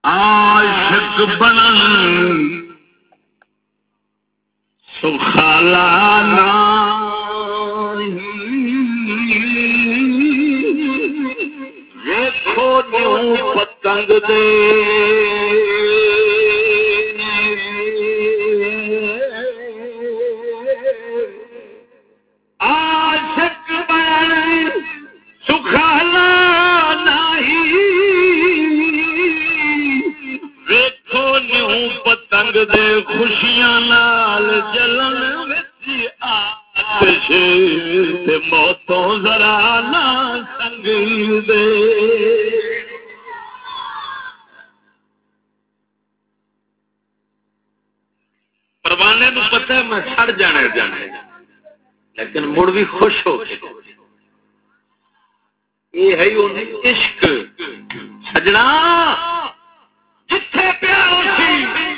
عاشق بنن سخالا دیکھو نیوں پتنگ دے عاشق بنن سخالا پتنگ دے خوشیاں نال جلن وچ آتش تے موتوں ذرا نہ سنگ دے پروانے نو پتہ ہے میں سڑ جانے لیکن مڑ بھی خوش ہو کے یہ ہے عشق سجنا جتھے پیار سی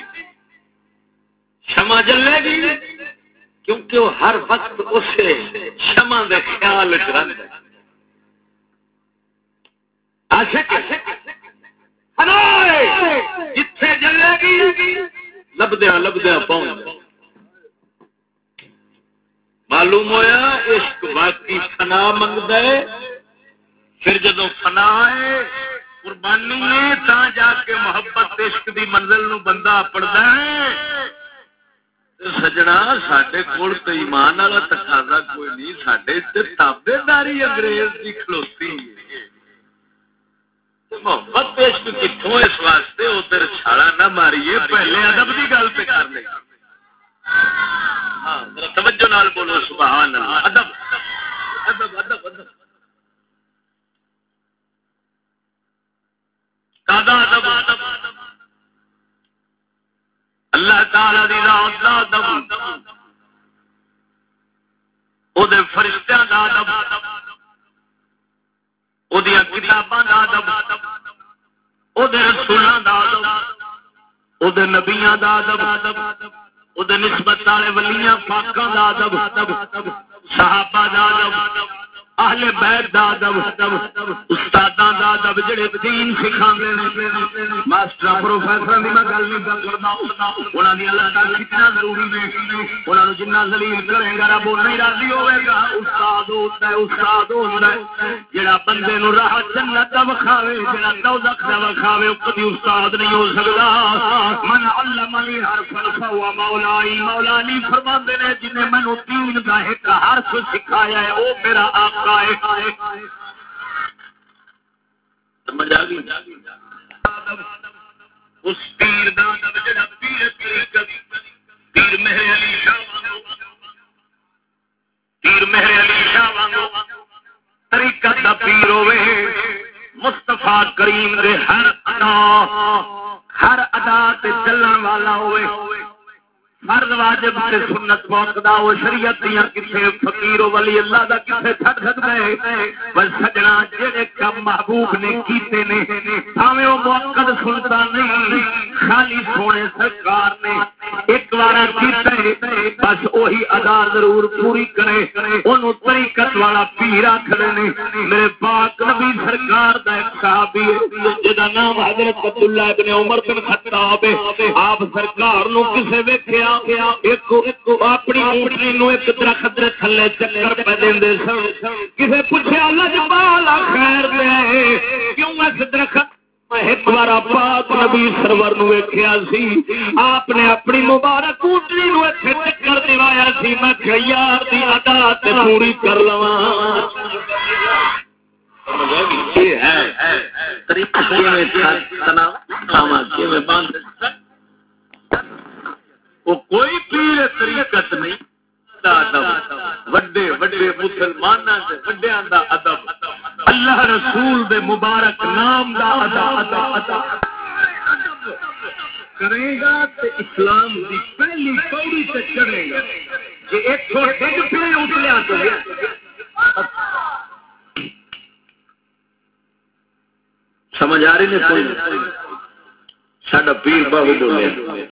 شمع جلے گی کیونکہ وہ ہر وقت اسے شمع دے خیال وچ رہندا ہے عاشق ہنائے جتھے جلے گی لبدیاں پہنچ معلوم ہویا عشق واقعی فنا منگدا ہے پھر جدوں فنا ہے قربانی ہے تا جا کے محبت عشق دی منزل نو بندہ پڑدا ہے سجنا ساڈے کول تے ایمان والا تقاضا کوئی نہیں ساڈے تے تابعداری انگریز دی کھلوتی محبت عشق کتھوں اس واسطے ادھر چھالا نہ ماریے پہلے ادب دی گل تے کر لے ہاں ذرا توجہ نال بولو سبحان اللہ ادب ادب ادب ادب اللہ تعالی دی ذات دا ادب او دے فرشتیاں دا ادب او دی کتاباں دا ادب او دے رسولاں دا ادب او دے نبیاں دا ادب او دے نسبت والے ولیاں پاکاں دا ادب صحابہ دا ادب اہل بیت دا ادب استاداں دا ادب جڑے دین سکھاندے نے ماسٹر پروفیسر دی میں گل نہیں کردا انہاں دی اللہ تعالی کتنا ضروری نے انہاں نوں جنہ ذلیل کرے گا رب نہیں راضی ہوے گا استاد ہوندا ہے جڑا بندے نوں راہ جنت دا وکھاوے جڑا دوزخ دا وکھاوے او کبھی استاد نہیں ہو سکدا من علمنی حرفا فهو مولائی مولا علی فرماندے نے جن نے مینوں دین دا ایک حرف سکھایا ہے او میرا آقا سمجھ آ گئی اس پیر دا جڑا پیر مہر علی شاہ وانگو طریقت دا پیر ہوے مصطفیٰ کریم دے ہر ادا تے چلن والا ہوے فرض واجب تے سنت موقدا او شریعت دیاں کسے فقیر ولی اللہ دا کسے چھڈ سکدا ہے بس سجنا جڑے کم محبوب نے کیتے نے بھاویں او موقد سنتا نہیں خالی سونے سرکار نے ایک بار کیتے بس وہی ادا ضرور پوری کرے اونوں طریقت والا پیر آکھدے نے میرے پاک نبی سرکار دا ایک صحابی جدا نام حضرت عبداللہ ابن عمر بن خطاب آپ سرکار نو کسے ویکھیا ایک اپنی اونٹنی نو ایک درخت دے تھلے چکر پہ دیندے سن کسے پوچھیا اللہ جبال خیر دے کیوں اس درخت ایک بار پاک نبی سرور نو ویکھیا سی آپ نے اپنی مبارک اونٹنی نو ایتھے چکر دیوایا سی میں کہ یار دی ادا تے پوری کر لواں یہ ہے طریقہ کیویں تنا کاما کیویں باندھ وہ کوئی پیر طریقت نہیں وڈے وڈے مسلماناں دے وڈیاں دا ادب اللہ رسول دے مبارک نام دا ادب کرے گا تے اسلام دی پہلی پوڑی تے چڑھے گا کہ ایک چھوٹے پہ اٹھلیا تو سمجھ آ رہی نے کوئی ساڈا پیر باہو بولے